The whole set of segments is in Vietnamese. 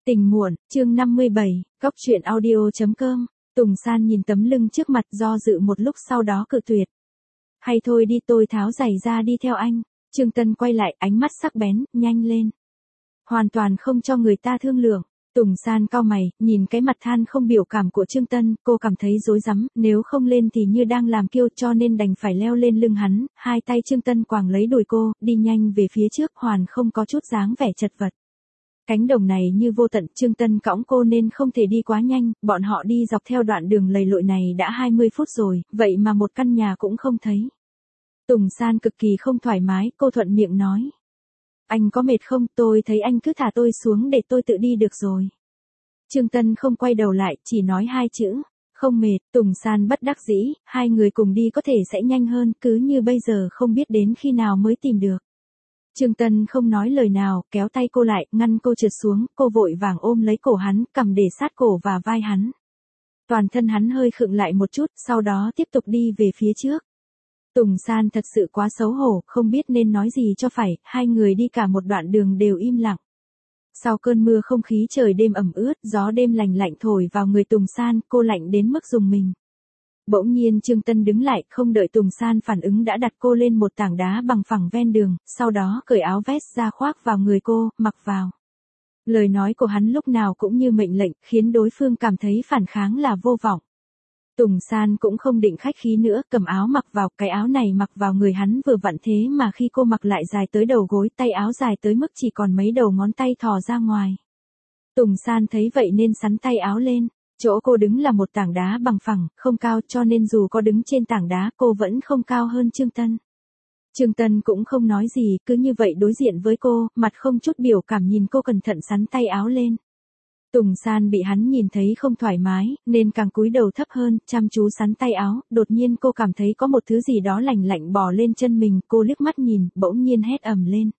Tình muộn, chương 57, Góc truyện audio.com. Tùng San nhìn tấm lưng trước mặt do dự một lúc sau đó cự tuyệt. Hay thôi đi, tôi tháo giày ra đi theo anh. Trương Tân quay lại, ánh mắt sắc bén, nhanh lên. Hoàn toàn không cho người ta thương lượng. Tùng San cau mày, nhìn cái mặt than không biểu cảm của Trương Tân, cô cảm thấy rối rắm, nếu không lên thì như đang làm kiêu cho nên đành phải leo lên lưng hắn, hai tay Trương Tân quàng lấy đùi cô, đi nhanh về phía trước, hoàn không có chút dáng vẻ chật vật. Cánh đồng này như vô tận, Trương Tân cõng cô nên không thể đi quá nhanh, bọn họ đi dọc theo đoạn đường lầy lội này đã 20 phút rồi, vậy mà một căn nhà cũng không thấy. Tùng San cực kỳ không thoải mái, cô thuận miệng nói. Anh có mệt không, tôi thấy anh cứ thả tôi xuống để tôi tự đi được rồi. Trương Tân không quay đầu lại, chỉ nói hai chữ, không mệt. Tùng San bất đắc dĩ, hai người cùng đi có thể sẽ nhanh hơn, cứ như bây giờ không biết đến khi nào mới tìm được. Trương Tân không nói lời nào, kéo tay cô lại, ngăn cô trượt xuống, cô vội vàng ôm lấy cổ hắn, cầm để sát cổ và vai hắn. Toàn thân hắn hơi khựng lại một chút, sau đó tiếp tục đi về phía trước. Tùng San thật sự quá xấu hổ, không biết nên nói gì cho phải, hai người đi cả một đoạn đường đều im lặng. Sau cơn mưa không khí trời đêm ẩm ướt, gió đêm lành lạnh thổi vào người Tùng San, cô lạnh đến mức rùng mình. Bỗng nhiên Trương Tân đứng lại, không đợi Tùng San phản ứng đã đặt cô lên một tảng đá bằng phẳng ven đường, sau đó cởi áo vest ra khoác vào người cô, mặc vào. Lời nói của hắn lúc nào cũng như mệnh lệnh, khiến đối phương cảm thấy phản kháng là vô vọng. Tùng San cũng không định khách khí nữa, cầm áo mặc vào, cái áo này mặc vào người hắn vừa vặn thế mà khi cô mặc lại dài tới đầu gối, tay áo dài tới mức chỉ còn mấy đầu ngón tay thò ra ngoài. Tùng San thấy vậy nên xắn tay áo lên. Chỗ cô đứng là một tảng đá bằng phẳng, không cao cho nên dù có đứng trên tảng đá cô vẫn không cao hơn Trương Tân. Trương Tân cũng không nói gì, cứ như vậy đối diện với cô, mặt không chút biểu cảm nhìn cô cẩn thận xắn tay áo lên. Tùng San bị hắn nhìn thấy không thoải mái, nên càng cúi đầu thấp hơn, chăm chú xắn tay áo, đột nhiên cô cảm thấy có một thứ gì đó lạnh lạnh bò lên chân mình, cô liếc mắt nhìn, bỗng nhiên hét ầm lên.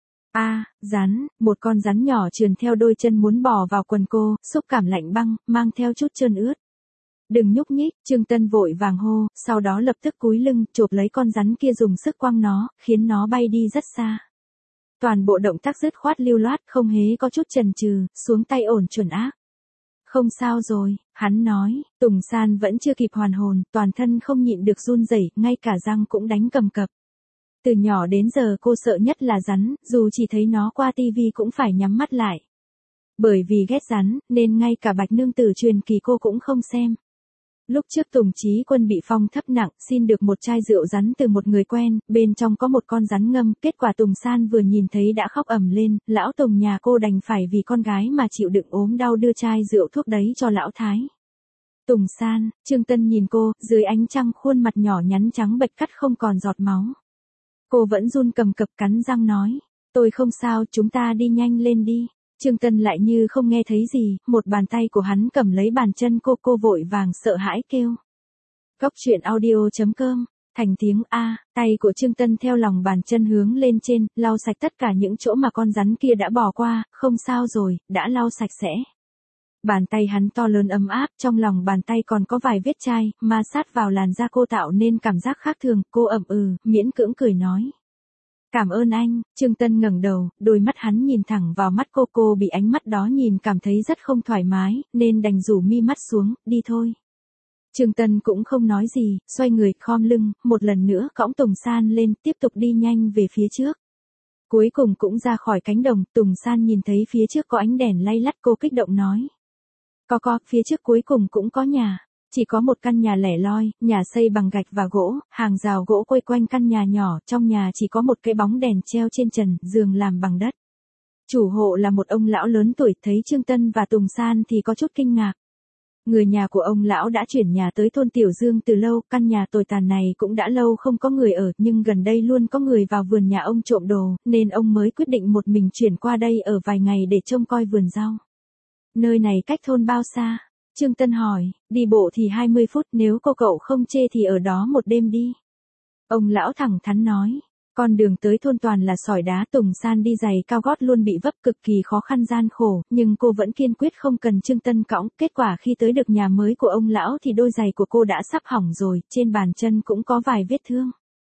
Rắn, một con rắn nhỏ trườn theo đôi chân muốn bò vào quần cô, xúc cảm lạnh băng, mang theo chút trơn ướt. Đừng nhúc nhích, Trương Tân vội vàng hô, sau đó lập tức cúi lưng, chộp lấy con rắn kia dùng sức quăng nó, khiến nó bay đi rất xa. Toàn bộ động tác dứt khoát lưu loát, không hề có chút chần chừ, xuống tay ổn chuẩn ác. Không sao rồi, hắn nói. Tùng San vẫn chưa kịp hoàn hồn, toàn thân không nhịn được run rẩy, ngay cả răng cũng đánh cầm cập. Từ nhỏ đến giờ cô sợ nhất là rắn, dù chỉ thấy nó qua tivi cũng phải nhắm mắt lại. Bởi vì ghét rắn, nên ngay cả Bạch Nương Tử truyền kỳ cô cũng không xem. Lúc trước Tùng Chí Quân bị phong thấp nặng, xin được một chai rượu rắn từ một người quen, bên trong có một con rắn ngâm, kết quả Tùng San vừa nhìn thấy đã khóc ầm lên, lão Tùng nhà cô đành phải vì con gái mà chịu đựng ốm đau đưa chai rượu thuốc đấy cho lão Thái. Tùng San, Trương Tân nhìn cô, dưới ánh trăng khuôn mặt nhỏ nhắn trắng bệch cắt không còn giọt máu. Cô vẫn run cầm cập cắn răng nói, tôi không sao, chúng ta đi nhanh lên đi. Trương Tân lại như không nghe thấy gì, một bàn tay của hắn cầm lấy bàn chân cô vội vàng sợ hãi kêu. Góc truyện audio.com, thành tiếng A, tay của Trương Tân theo lòng bàn chân hướng lên trên, lau sạch tất cả những chỗ mà con rắn kia đã bò qua, không sao rồi, đã lau sạch sẽ. Bàn tay hắn to lớn ấm áp, trong lòng bàn tay còn có vài vết chai, ma sát vào làn da cô tạo nên cảm giác khác thường, cô miễn cưỡng cười nói. Cảm ơn anh. Trương Tân ngẩng đầu, đôi mắt hắn nhìn thẳng vào mắt cô bị ánh mắt đó nhìn cảm thấy rất không thoải mái, nên đành rủ mi mắt xuống, đi thôi. Trương Tân cũng không nói gì, xoay người, khom lưng, một lần nữa cõng Tùng San lên, tiếp tục đi nhanh về phía trước. Cuối cùng cũng ra khỏi cánh đồng, Tùng San nhìn thấy phía trước có ánh đèn lay lắt, cô kích động nói. Có, phía trước cuối cùng cũng có nhà. Chỉ có một căn nhà lẻ loi, nhà xây bằng gạch và gỗ, hàng rào gỗ quây quanh căn nhà nhỏ, trong nhà chỉ có một cái bóng đèn treo trên trần, giường làm bằng đất. Chủ hộ là một ông lão lớn tuổi, thấy Trương Tân và Tùng San thì có chút kinh ngạc. Người nhà của ông lão đã chuyển nhà tới thôn Tiểu Dương từ lâu, căn nhà tồi tàn này cũng đã lâu không có người ở, nhưng gần đây luôn có người vào vườn nhà ông trộm đồ, nên ông mới quyết định một mình chuyển qua đây ở vài ngày để trông coi vườn rau. Nơi này cách thôn bao xa? Trương Tân hỏi, đi bộ thì 20 phút, nếu cậu không chê thì ở đó một đêm đi. Ông lão thẳng thắn nói, con đường tới thôn toàn là sỏi đá, Tùng San đi giày cao gót luôn bị vấp cực kỳ khó khăn gian khổ, nhưng cô vẫn kiên quyết không cần Trương Tân cõng, kết quả khi tới được nhà mới của ông lão thì đôi giày của cô đã sắp hỏng rồi, trên bàn chân cũng có vài vết thương.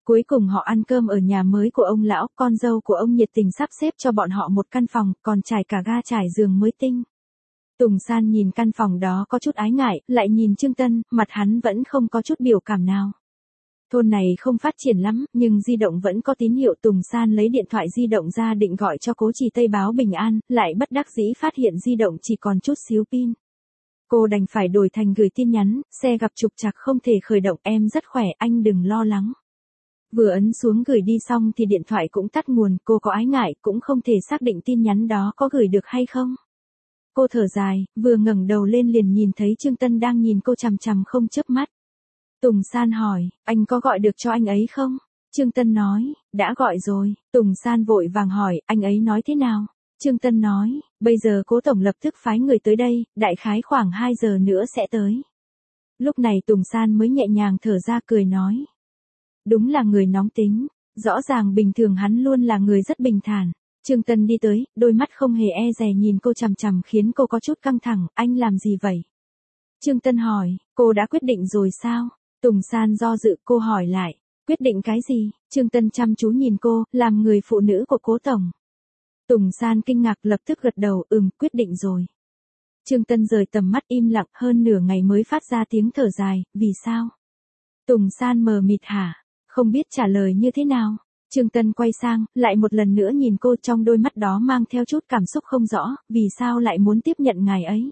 Cuối cùng họ ăn cơm ở nhà mới của ông lão, con dâu của ông nhiệt tình sắp xếp cho bọn họ một căn phòng, còn trải cả ga trải giường mới tinh. Tùng San nhìn căn phòng đó có chút ái ngại, lại nhìn Trương Tân, mặt hắn vẫn không có chút biểu cảm nào. Thôn này không phát triển lắm, nhưng di động vẫn có tín hiệu. Tùng San lấy điện thoại di động ra định gọi cho Cố Trì Tây báo bình an, lại bất đắc dĩ phát hiện di động chỉ còn chút xíu pin. Cô đành phải đổi thành gửi tin nhắn, xe gặp trục trặc không thể khởi động, em rất khỏe, anh đừng lo lắng. Vừa ấn xuống gửi đi xong thì điện thoại cũng tắt nguồn, cô có ái ngại, cũng không thể xác định tin nhắn đó có gửi được hay không. Cô thở dài, vừa ngẩng đầu lên liền nhìn thấy Trương Tân đang nhìn cô chằm chằm không chớp mắt. Tùng San hỏi, anh có gọi được cho anh ấy không? Trương Tân nói, đã gọi rồi. Tùng San vội vàng hỏi, anh ấy nói thế nào? Trương Tân nói, bây giờ Cố tổng lập tức phái người tới đây, đại khái khoảng 2 giờ nữa sẽ tới. Lúc này Tùng San mới nhẹ nhàng thở ra cười nói. Đúng là người nóng tính, rõ ràng bình thường hắn luôn là người rất bình thản. Trương Tân đi tới, đôi mắt không hề e dè nhìn cô chằm chằm khiến cô có chút căng thẳng, anh làm gì vậy? Trương Tân hỏi, cô đã quyết định rồi sao? Tùng San do dự, cô hỏi lại, quyết định cái gì? Trương Tân chăm chú nhìn cô, làm người phụ nữ của Cố tổng. Tùng San kinh ngạc lập tức gật đầu, quyết định rồi. Trương Tân rời tầm mắt im lặng hơn nửa ngày mới phát ra tiếng thở dài, vì sao? Tùng San mờ mịt hả? Không biết trả lời như thế nào. Trương Tân quay sang, lại một lần nữa nhìn cô, trong đôi mắt đó mang theo chút cảm xúc không rõ, vì sao lại muốn tiếp nhận ngài ấy?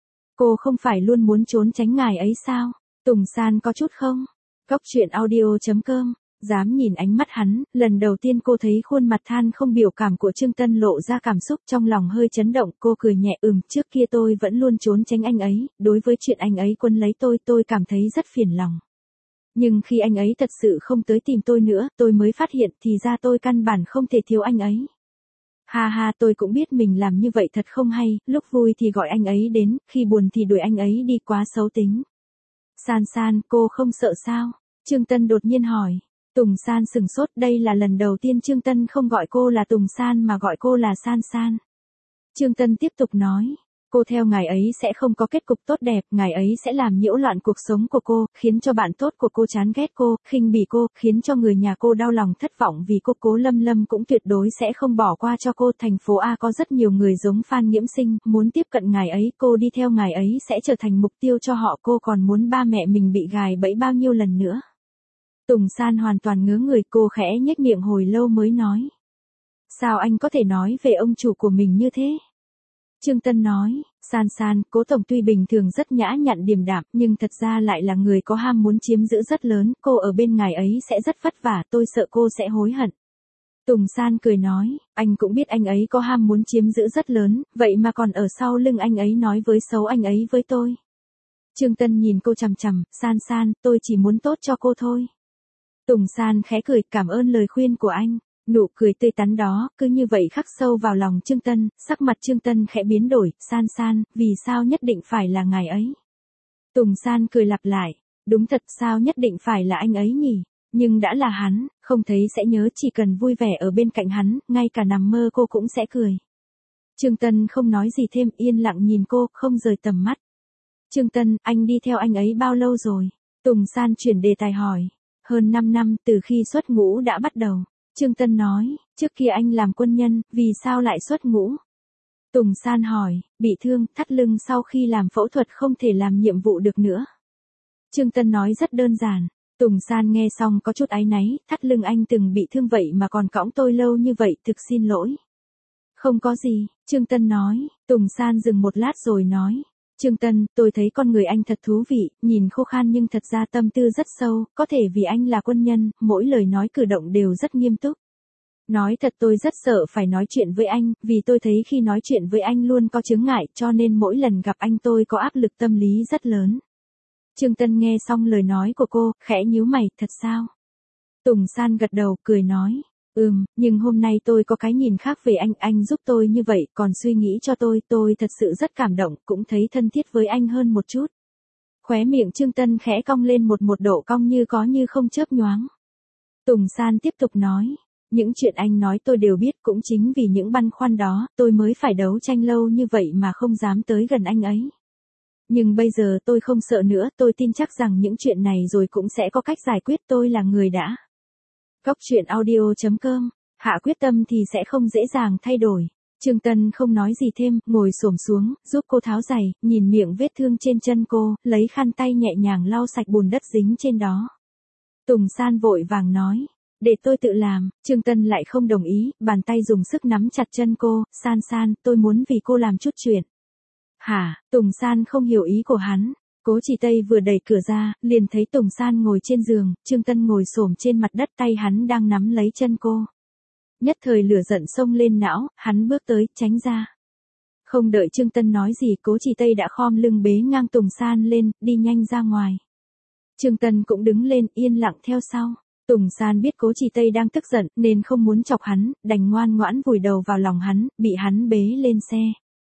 Cô không phải luôn muốn trốn tránh ngài ấy sao? Tùng San có chút không? Góc truyện audio.com, dám nhìn ánh mắt hắn, lần đầu tiên cô thấy khuôn mặt than không biểu cảm của Trương Tân lộ ra cảm xúc, trong lòng hơi chấn động, cô cười nhẹ, trước kia tôi vẫn luôn trốn tránh anh ấy, đối với chuyện anh ấy quân lấy tôi cảm thấy rất phiền lòng. Nhưng khi anh ấy thật sự không tới tìm tôi nữa, tôi mới phát hiện thì ra tôi căn bản không thể thiếu anh ấy. Ha ha, tôi cũng biết mình làm như vậy thật không hay, lúc vui thì gọi anh ấy đến, khi buồn thì đuổi anh ấy đi, quá xấu tính. San San, cô không sợ sao? Trương Tân đột nhiên hỏi. Tùng San sừng sốt, đây là lần đầu tiên Trương Tân không gọi cô là Tùng San mà gọi cô là San San. Trương Tân tiếp tục nói. Cô theo ngài ấy sẽ không có kết cục tốt đẹp, ngài ấy sẽ làm nhiễu loạn cuộc sống của cô, khiến cho bạn tốt của cô chán ghét cô, khinh bỉ cô, khiến cho người nhà cô đau lòng thất vọng vì cô. Cố Lâm Lâm cũng tuyệt đối sẽ không bỏ qua cho cô. Thành phố A có rất nhiều người giống Phan Nghiễm Sinh, muốn tiếp cận ngài ấy, cô đi theo ngài ấy sẽ trở thành mục tiêu cho họ. Cô còn muốn ba mẹ mình bị gài bẫy bao nhiêu lần nữa. Tùng San hoàn toàn ngớ người, cô khẽ nhếch miệng hồi lâu mới nói. Sao anh có thể nói về ông chủ của mình như thế? Trương Tân nói, San San, Cố tổng tuy bình thường rất nhã nhặn điềm đạm, nhưng thật ra lại là người có ham muốn chiếm giữ rất lớn, cô ở bên ngài ấy sẽ rất vất vả, tôi sợ cô sẽ hối hận. Tùng San cười nói, anh cũng biết anh ấy có ham muốn chiếm giữ rất lớn, vậy mà còn ở sau lưng anh ấy nói với xấu anh ấy với tôi. Trương Tân nhìn cô chằm chằm, San San, tôi chỉ muốn tốt cho cô thôi. Tùng San khẽ cười, cảm ơn lời khuyên của anh. Nụ cười tươi tắn đó, cứ như vậy khắc sâu vào lòng Trương Tân, sắc mặt Trương Tân khẽ biến đổi, San San, vì sao nhất định phải là ngài ấy? Tùng San cười lặp lại, đúng thật sao nhất định phải là anh ấy nhỉ? Nhưng đã là hắn, không thấy sẽ nhớ, chỉ cần vui vẻ ở bên cạnh hắn, ngay cả nằm mơ cô cũng sẽ cười. Trương Tân không nói gì thêm, yên lặng nhìn cô, không rời tầm mắt. Trương Tân, anh đi theo anh ấy bao lâu rồi? Tùng San chuyển đề tài hỏi. Hơn 5 năm, từ khi xuất ngũ đã bắt đầu. Trương Tân nói, trước kia anh làm quân nhân, vì sao lại xuất ngũ? Tùng San hỏi, bị thương, thắt lưng sau khi làm phẫu thuật không thể làm nhiệm vụ được nữa. Trương Tân nói rất đơn giản. Tùng San nghe xong có chút áy náy, thắt lưng anh từng bị thương vậy mà còn cõng tôi lâu như vậy, thực xin lỗi. Không có gì, Trương Tân nói. Tùng San dừng một lát rồi nói. Trương Tân, tôi thấy con người anh thật thú vị, nhìn khô khan nhưng thật ra tâm tư rất sâu, có thể vì anh là quân nhân, mỗi lời nói cử động đều rất nghiêm túc. Nói thật tôi rất sợ phải nói chuyện với anh, vì tôi thấy khi nói chuyện với anh luôn có chướng ngại, cho nên mỗi lần gặp anh tôi có áp lực tâm lý rất lớn. Trương Tân nghe xong lời nói của cô, khẽ nhíu mày, thật sao? Tùng San gật đầu, cười nói. Nhưng hôm nay tôi có cái nhìn khác về anh giúp tôi như vậy, còn suy nghĩ cho tôi thật sự rất cảm động, cũng thấy thân thiết với anh hơn một chút. Khóe miệng Trương Tân khẽ cong lên một độ cong như có như không chớp nhoáng. Tùng San tiếp tục nói, những chuyện anh nói tôi đều biết, cũng chính vì những băn khoăn đó, tôi mới phải đấu tranh lâu như vậy mà không dám tới gần anh ấy. Nhưng bây giờ tôi không sợ nữa, tôi tin chắc rằng những chuyện này rồi cũng sẽ có cách giải quyết, tôi là người đã Cóc truyện audio.com, hạ quyết tâm thì sẽ không dễ dàng thay đổi. Trương Tân không nói gì thêm, ngồi xổm xuống, giúp cô tháo giày, nhìn miệng vết thương trên chân cô, lấy khăn tay nhẹ nhàng lau sạch bùn đất dính trên đó. Tùng San vội vàng nói, để tôi tự làm. Trương Tân lại không đồng ý, bàn tay dùng sức nắm chặt chân cô, San San, tôi muốn vì cô làm chút chuyện. Hả? Tùng San không hiểu ý của hắn. Cố Chỉ Tây vừa đẩy cửa ra, liền thấy Tùng San ngồi trên giường, Trương Tân ngồi xổm trên mặt đất, tay hắn đang nắm lấy chân cô. Nhất thời lửa giận xông lên não, hắn bước tới, tránh ra. Không đợi Trương Tân nói gì, Cố Chỉ Tây đã khom lưng bế ngang Tùng San lên, đi nhanh ra ngoài. Trương Tân cũng đứng lên, yên lặng theo sau. Tùng San biết Cố Chỉ Tây đang tức giận, nên không muốn chọc hắn, đành ngoan ngoãn vùi đầu vào lòng hắn, bị hắn bế lên xe.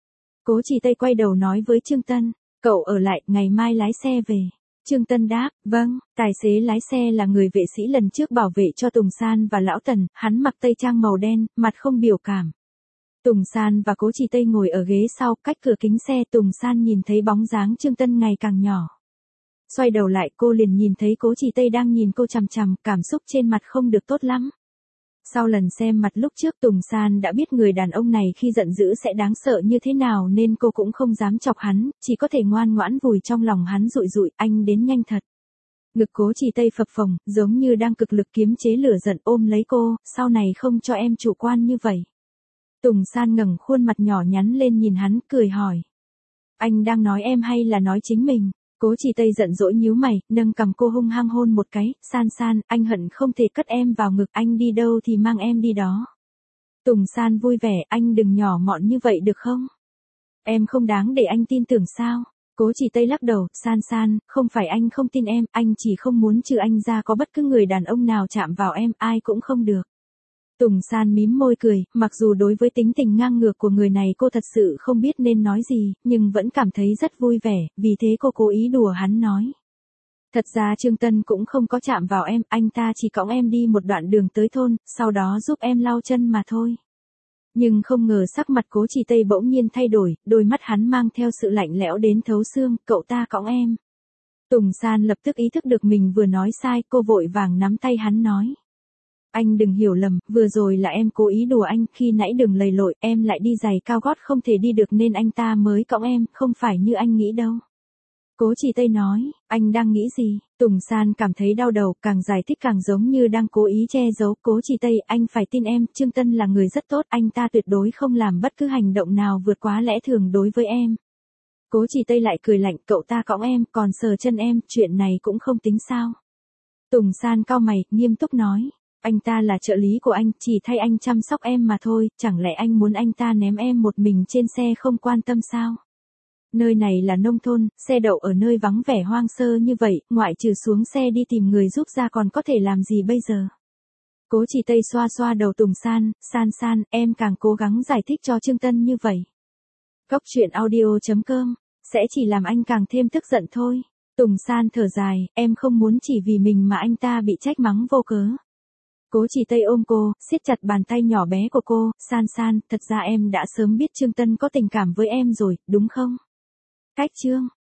Cố Chỉ Tây quay đầu nói với Trương Tân, cậu ở lại, ngày mai lái xe về. Trương Tân đáp, vâng. Tài xế lái xe là người vệ sĩ lần trước bảo vệ cho Tùng San và Lão Tần, hắn mặc tây trang màu đen, mặt không biểu cảm. Tùng San và Cố Chỉ Tây ngồi ở ghế sau, cách cửa kính xe, Tùng San nhìn thấy bóng dáng Trương Tân ngày càng nhỏ. Xoay đầu lại, cô liền nhìn thấy Cố Chỉ Tây đang nhìn cô chằm chằm, cảm xúc trên mặt không được tốt lắm. Sau lần xem mặt lúc trước, Tùng San đã biết người đàn ông này khi giận dữ sẽ đáng sợ như thế nào, nên cô cũng không dám chọc hắn, chỉ có thể ngoan ngoãn vùi trong lòng hắn rụi rụi, anh đến nhanh thật. Ngực Cố Chỉ Tây phập phồng, giống như đang cực lực kiềm chế lửa giận, ôm lấy cô, sau này không cho em chủ quan như vậy. Tùng San ngẩng khuôn mặt nhỏ nhắn lên nhìn hắn, cười hỏi. Anh đang nói em hay là nói chính mình? Cố Chỉ Tây giận dỗi nhíu mày, nâng cằm cô hung hăng hôn một cái, San San, anh hận không thể cất em vào ngực, anh đi đâu thì mang em đi đó. Tùng San vui vẻ, anh đừng nhỏ mọn như vậy được không? Em không đáng để anh tin tưởng sao? Cố Chỉ Tây lắc đầu, San San, không phải anh không tin em, anh chỉ không muốn trừ anh ra có bất cứ người đàn ông nào chạm vào em, ai cũng không được. Tùng San mím môi cười, mặc dù đối với tính tình ngang ngược của người này cô thật sự không biết nên nói gì, nhưng vẫn cảm thấy rất vui vẻ, vì thế cô cố ý đùa hắn nói. Thật ra Trương Tân cũng không có chạm vào em, anh ta chỉ cõng em đi một đoạn đường tới thôn, sau đó giúp em lau chân mà thôi. Nhưng không ngờ sắc mặt Cố Chỉ Tây bỗng nhiên thay đổi, đôi mắt hắn mang theo sự lạnh lẽo đến thấu xương, cậu ta cõng em. Tùng San lập tức ý thức được mình vừa nói sai, cô vội vàng nắm tay hắn nói. Anh đừng hiểu lầm, vừa rồi là em cố ý đùa anh, khi nãy đừng lầy lội, em lại đi giày cao gót không thể đi được nên anh ta mới cõng em, không phải như anh nghĩ đâu. Cố Chỉ Tây nói, anh đang nghĩ gì? Tùng San cảm thấy đau đầu, càng giải thích càng giống như đang cố ý che giấu. Cố Chỉ Tây, anh phải tin em, Trương Tân là người rất tốt, anh ta tuyệt đối không làm bất cứ hành động nào vượt quá lẽ thường đối với em. Cố Chỉ Tây lại cười lạnh, cậu ta cõng em, còn sờ chân em, chuyện này cũng không tính sao? Tùng San cau mày, nghiêm túc nói. Anh ta là trợ lý của anh, chỉ thay anh chăm sóc em mà thôi, chẳng lẽ anh muốn anh ta ném em một mình trên xe không quan tâm sao? Nơi này là nông thôn, xe đậu ở nơi vắng vẻ hoang sơ như vậy, ngoại trừ xuống xe đi tìm người giúp ra còn có thể làm gì bây giờ? Cố Chỉ Tây xoa xoa đầu Tùng San, San San, em càng cố gắng giải thích cho Trương Tân như vậy. Cóc truyện audio.com, sẽ chỉ làm anh càng thêm tức giận thôi. Tùng San thở dài, em không muốn chỉ vì mình mà anh ta bị trách mắng vô cớ. Cố Chỉ Tây ôm cô, siết chặt bàn tay nhỏ bé của cô, San San, thật ra em đã sớm biết Trương Tân có tình cảm với em rồi, đúng không? Cách chương